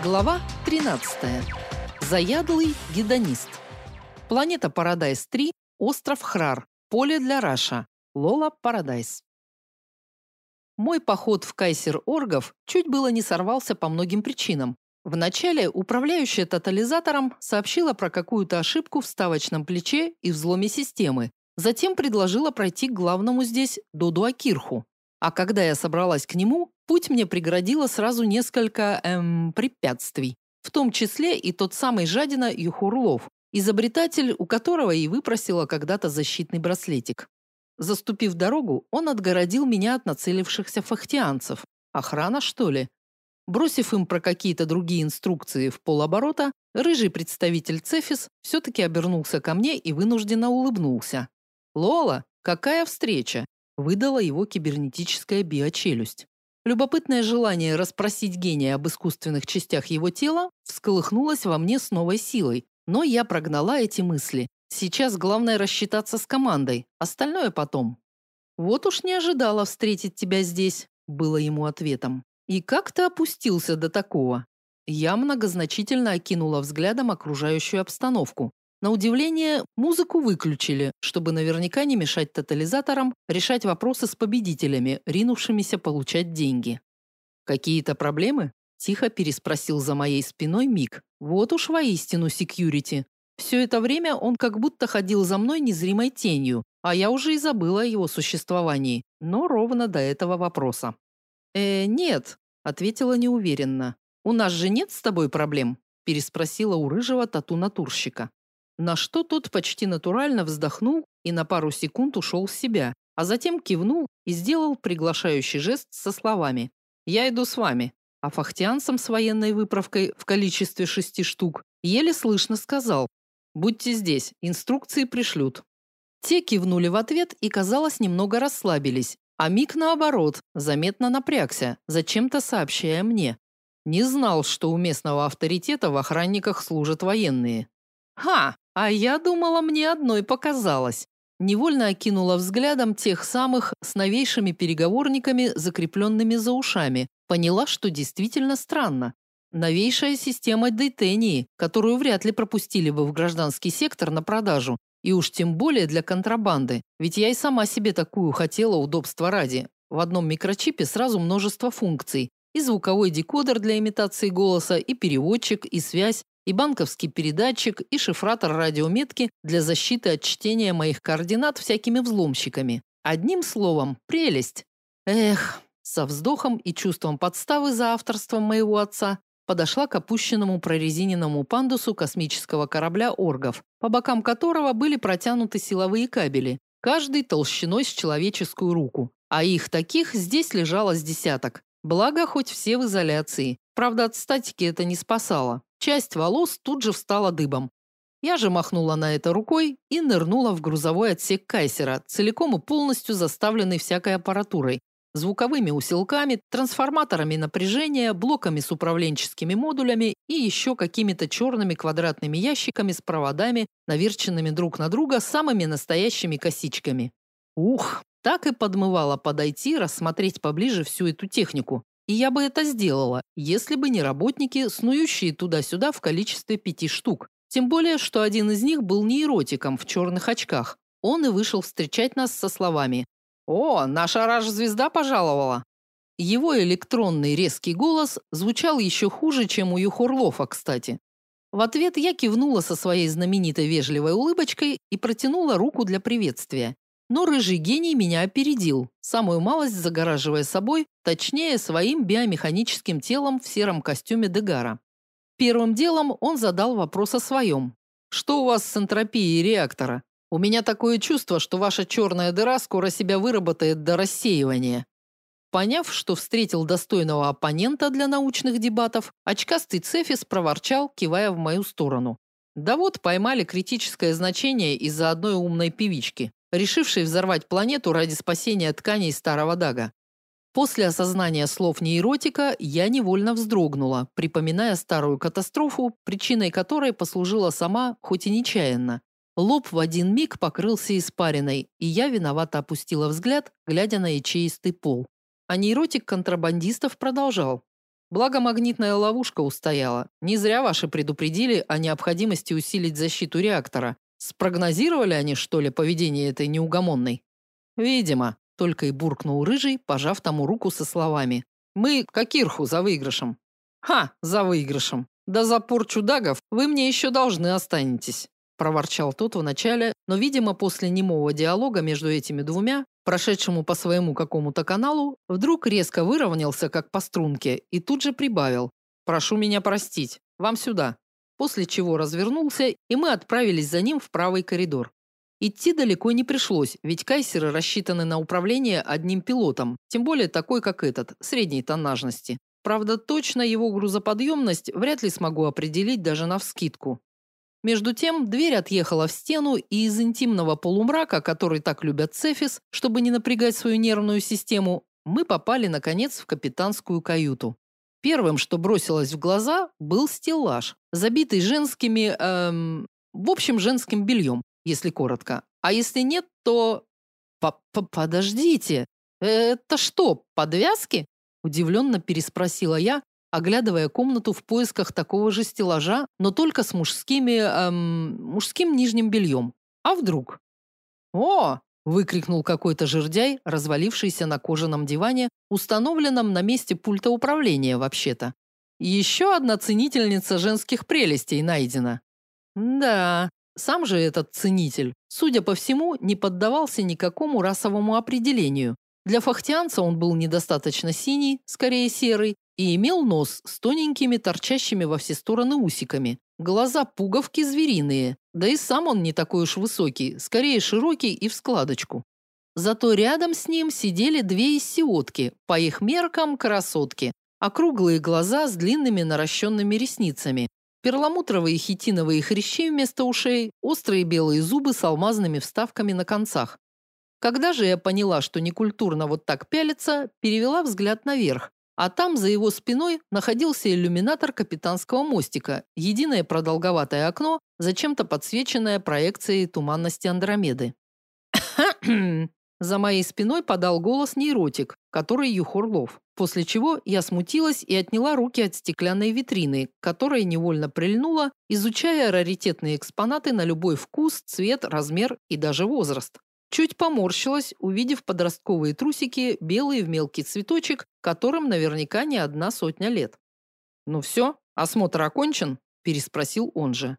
Глава 13. Заядлый гедонист. Планета Парадайз-3, остров Храр, поле для Раша, Лола Парадайз. Мой поход в Кайсер-Оргов чуть было не сорвался по многим причинам. Вначале управляющая тотализатором сообщила про какую-то ошибку в вставочном плече и взломе системы. Затем предложила пройти к главному здесь Доду Акирху. А когда я собралась к нему, путь мне преградило сразу несколько препятствий, в том числе и тот самый жадина Юхурлов, изобретатель, у которого и выпросила когда-то защитный браслетик. Заступив дорогу, он отгородил меня от нацелившихся фахтианцев. Охрана, что ли? Бросив им про какие-то другие инструкции в полоборота, рыжий представитель Цефис все-таки обернулся ко мне и вынужденно улыбнулся. «Лола, какая встреча!» – выдала его кибернетическая биочелюсть. Любопытное желание расспросить гения об искусственных частях его тела всколыхнулось во мне с новой силой, но я прогнала эти мысли. Сейчас главное рассчитаться с командой, остальное потом. «Вот уж не ожидала встретить тебя здесь», – было ему ответом. «И как ты опустился до такого?» Я многозначительно окинула взглядом окружающую обстановку. На удивление, музыку выключили, чтобы наверняка не мешать тотализаторам решать вопросы с победителями, ринувшимися получать деньги. «Какие-то проблемы?» – тихо переспросил за моей спиной Мик. «Вот уж воистину секьюрити. Все это время он как будто ходил за мной незримой тенью, а я уже и забыла о его существовании, но ровно до этого вопроса». «Нет», – ответила неуверенно. «У нас же нет с тобой проблем?» – переспросила у рыжего тату-натурщика. На что тот почти натурально вздохнул и на пару секунд ушел в себя, а затем кивнул и сделал приглашающий жест со словами: «Я иду с вами». А фахтианцам с военной выправкой в количестве 6 штук еле слышно сказал: «Будьте здесь, инструкции пришлют». Те кивнули в ответ и, казалось, немного расслабились, а Мик, наоборот, заметно напрягся, зачем-то сообщая мне. Не знал, что у местного авторитета в охранниках служат военные. «Ха! А я думала, мне одной показалось». Невольно окинула взглядом тех самых с новейшими переговорниками, закрепленными за ушами. Поняла, что действительно странно. Новейшая система дейтении, которую вряд ли пропустили бы в гражданский сектор на продажу. И уж тем более для контрабанды. Ведь я и сама себе такую хотела удобства ради. В одном микрочипе сразу множество функций. И звуковой декодер для имитации голоса, и переводчик, и связь, и банковский передатчик, и шифратор радиометки для защиты от чтения моих координат всякими взломщиками. Одним словом, прелесть. Эх, со вздохом и чувством подставы за авторством моего отца подошла к опущенному прорезиненному пандусу космического корабля «Оргов», по бокам которого были протянуты силовые кабели, каждый толщиной с человеческую руку. А их таких здесь лежало с десяток. Благо, хоть все в изоляции. Правда, от статики это не спасало. Часть волос тут же встала дыбом. Я же махнула на это рукой и нырнула в грузовой отсек Кайсера, целиком и полностью заставленный всякой аппаратурой. Звуковыми усилками, трансформаторами напряжения, блоками с управленческими модулями и еще какими-то черными квадратными ящиками с проводами, наверченными друг на друга самыми настоящими косичками. Ух, так и подмывало подойти, рассмотреть поближе всю эту технику. И я бы это сделала, если бы не работники, снующие туда-сюда в количестве 5 штук. Тем более, что один из них был нейротиком в черных очках. Он и вышел встречать нас со словами: «О, наша Раш-звезда пожаловала!» Его электронный резкий голос звучал еще хуже, чем у Юхурлофа, кстати. В ответ я кивнула со своей знаменитой вежливой улыбочкой и протянула руку для приветствия. Но рыжий гений меня опередил, самую малость загораживая собой, точнее, своим биомеханическим телом в сером костюме Дегара. Первым делом он задал вопрос о своем. «Что у вас с энтропией реактора? У меня такое чувство, что ваша черная дыра скоро себя выработает до рассеивания». Поняв, что встретил достойного оппонента для научных дебатов, очкастый Цефис проворчал, кивая в мою сторону. «Да вот, поймали критическое значение из-за одной умной певички, решившей взорвать планету ради спасения тканей старого Дага». После осознания слов нейротика я невольно вздрогнула, припоминая старую катастрофу, причиной которой послужила сама, хоть и нечаянно. Лоб в один миг покрылся испариной, и я виновато опустила взгляд, глядя на ячеистый пол. А нейротик контрабандистов продолжал. Благо магнитная ловушка устояла. Не зря ваши предупредили о необходимости усилить защиту реактора. Спрогнозировали они, что ли, поведение этой неугомонной? Видимо, только и буркнул Рыжий, пожав тому руку со словами: «Мы к Акирху за выигрышем». «Ха, за выигрышем. Да за порчу дагов вы мне еще должны останетесь», проворчал тот вначале, но, видимо, после немого диалога между этими двумя, прошедшему по своему какому-то каналу, вдруг резко выровнялся, как по струнке, и тут же прибавил: «Прошу меня простить, вам сюда». После чего развернулся, и мы отправились за ним в правый коридор. Идти далеко не пришлось, ведь кайсеры рассчитаны на управление одним пилотом, тем более такой, как этот, средней тоннажности. Правда, точно его грузоподъемность вряд ли смогу определить даже навскидку. Между тем, дверь отъехала в стену, и из интимного полумрака, который так любят Цефис, чтобы не напрягать свою нервную систему, мы попали, наконец, в капитанскую каюту. Первым, что бросилось в глаза, был стеллаж, забитый женскими, в общем, женским бельем, если коротко. А если нет, то... Подождите, это что, подвязки? Удивленно переспросила я, оглядывая комнату в поисках такого же стеллажа, но только с мужским нижним бельем. А вдруг? «О!» – выкрикнул какой-то жердяй, развалившийся на кожаном диване, установленном на месте пульта управления вообще-то. «Еще одна ценительница женских прелестей найдена». Да, сам же этот ценитель, судя по всему, не поддавался никакому расовому определению. Для фахтианца он был недостаточно синий, скорее серый, и имел нос с тоненькими, торчащими во все стороны усиками. Глаза пуговки звериные, да и сам он не такой уж высокий, скорее широкий и в складочку. Зато рядом с ним сидели две иссиотки, по их меркам красотки, округлые глаза с длинными наращенными ресницами, перламутровые хитиновые хрящи вместо ушей, острые белые зубы с алмазными вставками на концах. Когда же я поняла, что некультурно вот так пялиться, перевела взгляд наверх, а там за его спиной находился иллюминатор капитанского мостика, единое продолговатое окно, зачем-то подсвеченное проекцией туманности Андромеды. За моей спиной подал голос нейротик, который Юхорлов, после чего я смутилась и отняла руки от стеклянной витрины, которая невольно прильнула, изучая раритетные экспонаты на любой вкус, цвет, размер и даже возраст. Чуть поморщилась, увидев подростковые трусики, белые в мелкий цветочек, которым наверняка не одна сотня лет. «Ну все, осмотр окончен?» – переспросил он же.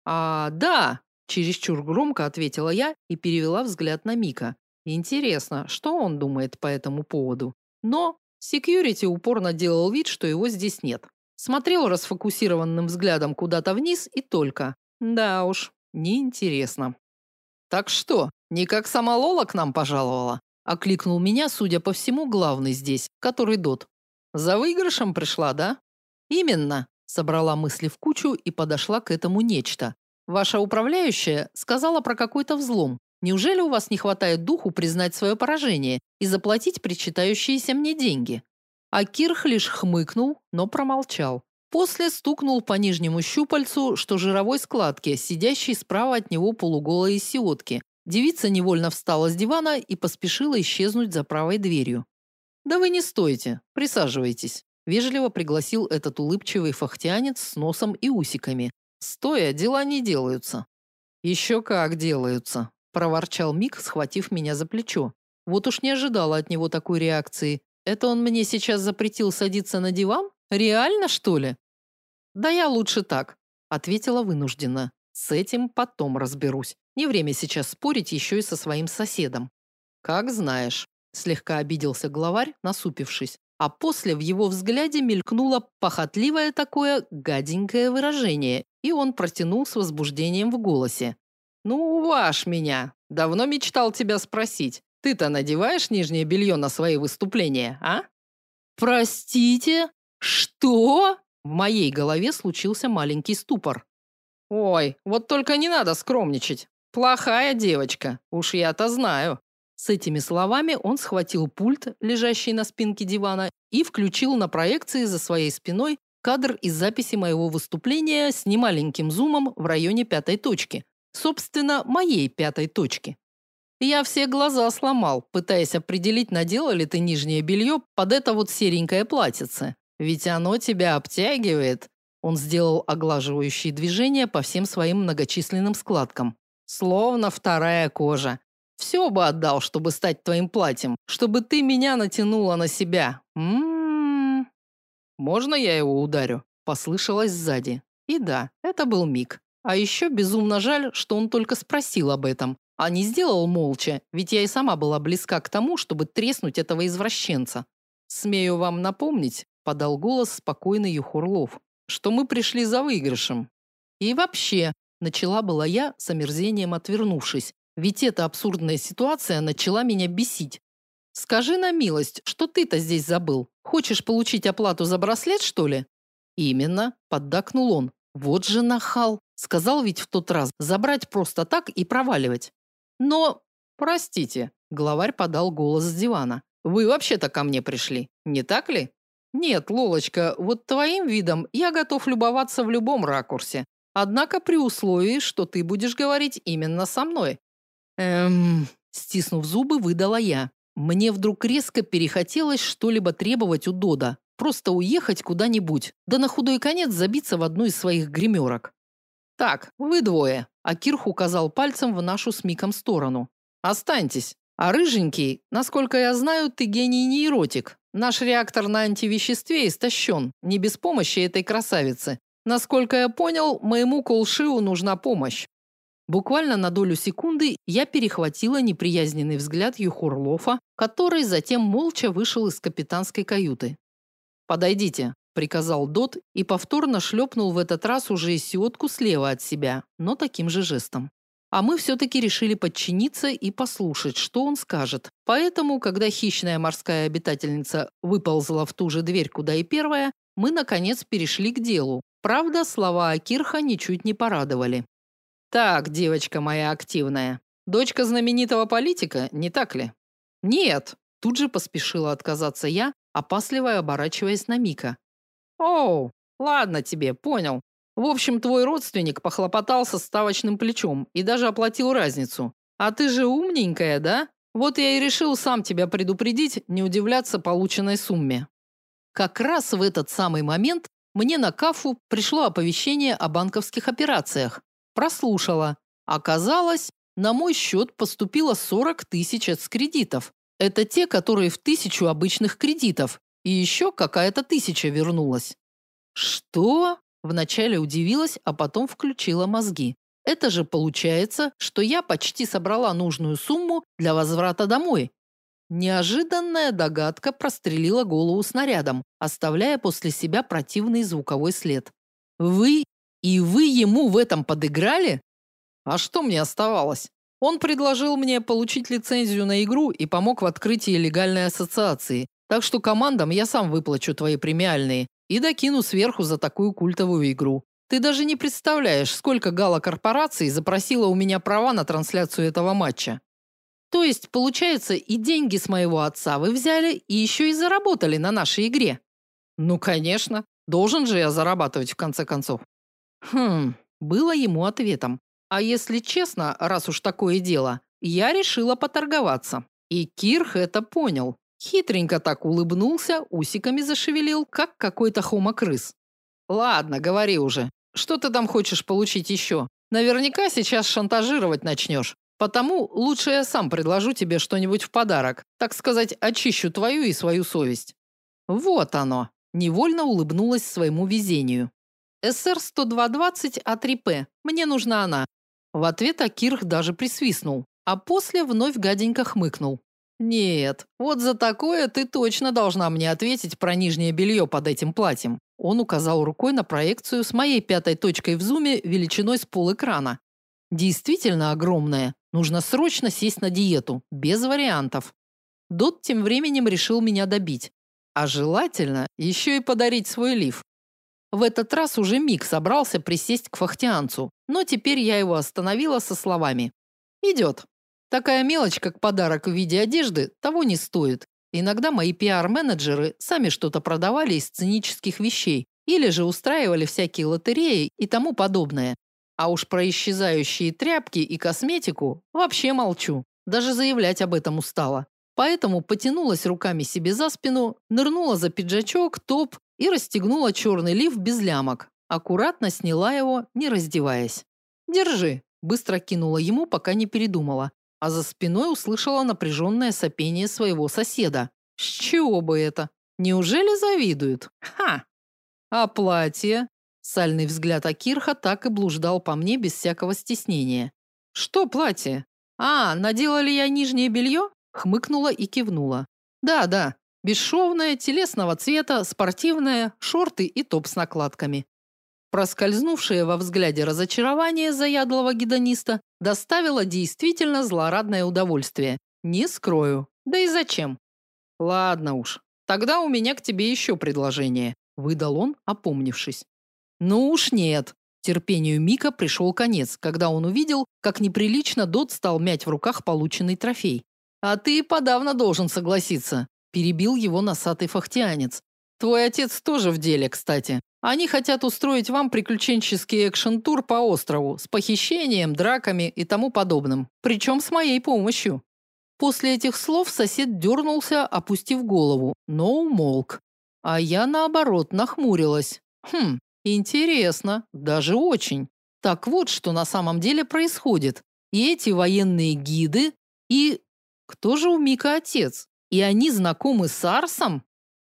Да!» – чересчур громко ответила я и перевела взгляд на Мика. Интересно, что он думает по этому поводу? Но секьюрити упорно делал вид, что его здесь нет. Смотрел расфокусированным взглядом куда-то вниз и только. Да уж, неинтересно. «Так что, не как сама Лола к нам пожаловала?» – окликнул меня, судя по всему, главный здесь, который Дот. «За выигрышем пришла, да?» «Именно», – собрала мысли в кучу и подошла к этому нечто. «Ваша управляющая сказала про какой-то взлом. Неужели у вас не хватает духу признать свое поражение и заплатить причитающиеся мне деньги?» А Кирх лишь хмыкнул, но промолчал. После стукнул по нижнему щупальцу, что жировой складке, сидящей справа от него полуголой иссиотки. Девица невольно встала с дивана и поспешила исчезнуть за правой дверью. «Да вы не стойте, присаживайтесь», – вежливо пригласил этот улыбчивый фахтианец с носом и усиками. «Стоя дела не делаются». «Еще как делаются», – проворчал Мик, схватив меня за плечо. Вот уж не ожидала от него такой реакции. Это он мне сейчас запретил садиться на диван? Реально, что ли? Да я лучше так, ответила вынужденно. С этим потом разберусь. Не время сейчас спорить еще и со своим соседом. Как знаешь, слегка обиделся главарь, насупившись. А после в его взгляде мелькнуло похотливое такое гаденькое выражение, и он протянул с возбуждением в голосе. «Ну, уважь меня. Давно мечтал тебя спросить. Ты-то надеваешь нижнее белье на свои выступления, а?» «Простите? Что?» В моей голове случился маленький ступор. «Ой, вот только не надо скромничать. Плохая девочка, уж я-то знаю». С этими словами он схватил пульт, лежащий на спинке дивана, и включил на проекции за своей спиной кадр из записи моего выступления с немаленьким зумом в районе 5-й точки. Собственно, моей 5-й точки. Я все глаза сломал, пытаясь определить, надела ли ты нижнее белье под это вот серенькое платьице. Ведь оно тебя обтягивает. Он сделал оглаживающие движения по всем своим многочисленным складкам. Словно вторая кожа. Все бы отдал, чтобы стать твоим платьем, чтобы ты меня натянула на себя. М-м-м. Можно я его ударю? Послышалось сзади. И да, это был Мик. А еще безумно жаль, что он только спросил об этом, а не сделал молча, ведь я и сама была близка к тому, чтобы треснуть этого извращенца. Смею вам напомнить, подал голос спокойный Юхурлов, что мы пришли за выигрышем. И вообще, начала была я с омерзением отвернувшись, ведь эта абсурдная ситуация начала меня бесить. Скажи на милость, что ты-то здесь забыл? Хочешь получить оплату за браслет, что ли? Именно, поддакнул он. Вот же нахал. Сказал ведь в тот раз забрать просто так и проваливать. Но, простите, главарь подал голос с дивана. Вы вообще-то ко мне пришли, не так ли? Нет, Лолочка, вот твоим видом я готов любоваться в любом ракурсе. Однако при условии, что ты будешь говорить именно со мной. Стиснув зубы, выдала я. Мне вдруг резко перехотелось что-либо требовать у Дода. Просто уехать куда-нибудь, да на худой конец забиться в одну из своих гримерок. Так, вы двое, а Кирх указал пальцем в нашу с Миком сторону. Останьтесь. А рыженький, насколько я знаю, ты гений-нейротик. Наш реактор на антивеществе истощен, не без помощи этой красавицы. Насколько я понял, моему Колшиу нужна помощь. Буквально на долю секунды я перехватила неприязненный взгляд Юхурлофа, который затем молча вышел из капитанской каюты. «Подойдите», – приказал Дот и повторно шлепнул в этот раз уже и сиотку слева от себя, но таким же жестом. А мы все-таки решили подчиниться и послушать, что он скажет. Поэтому, когда хищная морская обитательница выползла в ту же дверь, куда и первая, мы, наконец, перешли к делу. Правда, слова Акирха ничуть не порадовали. «Так, девочка моя активная, дочка знаменитого политика, не так ли?» «Нет», – тут же поспешила отказаться я, опасливо оборачиваясь на Мика. «Оу, ладно тебе, понял. В общем, твой родственник похлопотал со ставочным плечом и даже оплатил разницу. А ты же умненькая, да? Вот я и решил сам тебя предупредить, не удивляться полученной сумме». Как раз в этот самый момент мне на кафу пришло оповещение о банковских операциях. Прослушала. Оказалось, на мой счет поступило 40 тысяч с кредитов. Это те, которые в 1000 обычных кредитов. И еще какая-то 1000 вернулась. Что? Вначале удивилась, а потом включила мозги. Это же получается, что я почти собрала нужную сумму для возврата домой. Неожиданная догадка прострелила голову снарядом, оставляя после себя противный звуковой след. Вы ему в этом подыграли? А что мне оставалось? Он предложил мне получить лицензию на игру и помог в открытии легальной ассоциации. Так что командам я сам выплачу твои премиальные и докину сверху за такую культовую игру. Ты даже не представляешь, сколько гала-корпораций запросило у меня права на трансляцию этого матча. То есть, получается, и деньги с моего отца вы взяли, и еще и заработали на нашей игре. Ну, конечно. Должен же я зарабатывать в конце концов. Было ему ответом. А если честно, раз уж такое дело, я решила поторговаться. И Кирх это понял. Хитренько так улыбнулся, усиками зашевелил, как какой-то хомокрыс. Ладно, говори уже. Что ты там хочешь получить еще? Наверняка сейчас шантажировать начнешь. Потому лучше я сам предложу тебе что-нибудь в подарок. Так сказать, очищу твою и свою совесть. Вот оно. Невольно улыбнулась своему везению. СР-10220 А3П. Мне нужна она. В ответ Акирх даже присвистнул, а после вновь гаденько хмыкнул. Нет, вот за такое ты точно должна мне ответить про нижнее белье под этим платьем. Он указал рукой на проекцию с моей 5-й точкой в зуме величиной с полэкрана. Действительно огромная. Нужно срочно сесть на диету, без вариантов. Дот тем временем решил меня добить. А желательно еще и подарить свой лиф. В этот раз уже Мик собрался присесть к фахтианцу, но теперь я его остановила со словами. «Идет. Такая мелочь, как подарок в виде одежды, того не стоит. Иногда мои пиар-менеджеры сами что-то продавали из сценических вещей или же устраивали всякие лотереи и тому подобное. А уж про исчезающие тряпки и косметику вообще молчу. Даже заявлять об этом устала. Поэтому потянулась руками себе за спину, нырнула за пиджачок, топ и расстегнула черный лиф без лямок. Аккуратно сняла его, не раздеваясь. «Держи», – быстро кинула ему, пока не передумала. А за спиной услышала напряженное сопение своего соседа. С чего бы это? Неужели завидуют? Ха! А платье? Сальный взгляд Акирха так и блуждал по мне без всякого стеснения. Что платье? А, надела ли я нижнее белье? Хмыкнула и кивнула. Да, бесшовное, телесного цвета, спортивное, шорты и топ с накладками. Проскользнувшее во взгляде разочарование заядлого гедониста доставило действительно злорадное удовольствие. Не скрою. Да и зачем? Ладно уж. Тогда у меня к тебе еще предложение, выдал он, опомнившись. Ну уж нет. Терпению Мика пришел конец, когда он увидел, как неприлично Дот стал мять в руках полученный трофей. А ты подавно должен согласиться, перебил его носатый фахтианец. Твой отец тоже в деле, кстати. Они хотят устроить вам приключенческий экшн-тур по острову с похищением, драками и тому подобным, причем с моей помощью. После этих слов сосед дернулся, опустив голову, но умолк. А я, наоборот, нахмурилась. Интересно, даже очень. Так вот, что на самом деле происходит. И эти военные гиды, и... Кто же у Мика отец? И они знакомы с Арсом?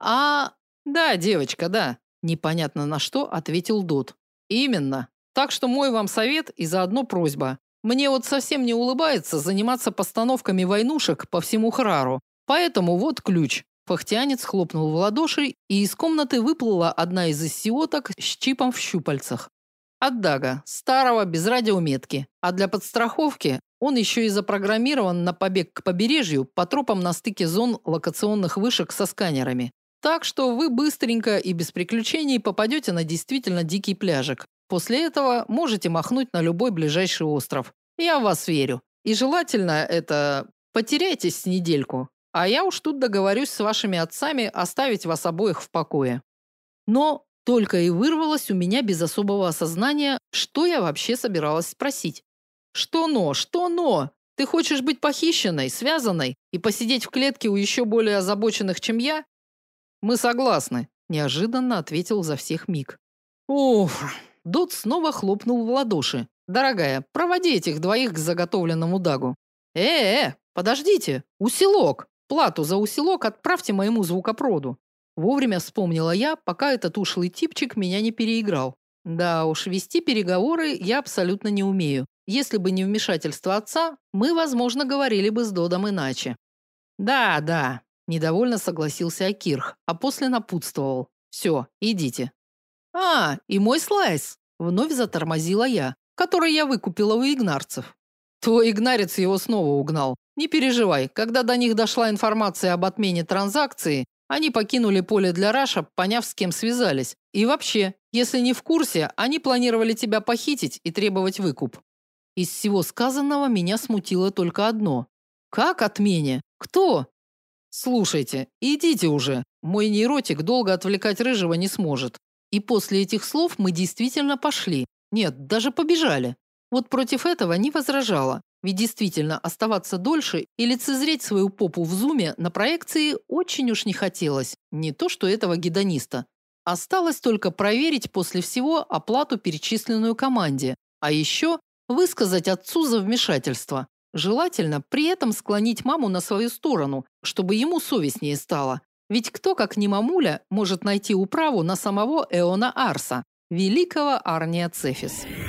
Да, девочка, да. Непонятно на что ответил Дот. Именно. Так что мой вам совет и заодно просьба. Мне вот совсем не улыбается заниматься постановками войнушек по всему Храру. Поэтому вот ключ. Фахтианец хлопнул в ладоши, и из комнаты выплыла одна из иссиоток с чипом в щупальцах. От Дага, старого, без радиометки. А для подстраховки он еще и запрограммирован на побег к побережью по тропам на стыке зон локационных вышек со сканерами. Так что вы быстренько и без приключений попадете на действительно дикий пляжик. После этого можете махнуть на любой ближайший остров. Я в вас верю. И желательно потеряйтесь с недельку. А я уж тут договорюсь с вашими отцами оставить вас обоих в покое. Но только и вырвалось у меня без особого осознания, что я вообще собиралась спросить. Что но? Ты хочешь быть похищенной, связанной и посидеть в клетке у еще более озабоченных, чем я? Мы согласны, неожиданно ответил за всех Мик. Уф, Дот снова хлопнул в ладоши. Дорогая, проводи этих двоих к заготовленному Дагу. Подождите, усилок. Плату за усилок отправьте моему звукопроду. Вовремя вспомнила я, пока этот ушлый типчик меня не переиграл. Да уж, вести переговоры я абсолютно не умею. Если бы не вмешательство отца, мы, возможно, говорили бы с Додом иначе. Да, недовольно согласился Акирх, а после напутствовал. Все, идите. И мой слайс, вновь затормозила я, который я выкупила у игнарцев. Твой игнарец его снова угнал. Не переживай, когда до них дошла информация об отмене транзакции, они покинули поле для раша, поняв, с кем связались. И вообще, если не в курсе, они планировали тебя похитить и требовать выкуп. Из всего сказанного меня смутило только одно. Как отмене? Кто? Слушайте, идите уже. Мой нейротик долго отвлекать рыжего не сможет. И после этих слов мы действительно пошли. Нет, даже побежали. Вот против этого не возражала. Ведь действительно оставаться дольше и лицезреть свою попу в зуме на проекции очень уж не хотелось. Не то что этого гедониста. Осталось только проверить после всего оплату, перечисленную команде. А еще высказать отцу за вмешательство. Желательно при этом склонить маму на свою сторону, чтобы ему совестнее стало. Ведь кто, как не мамуля, может найти управу на самого Эона Арса, великого Арния Цефис.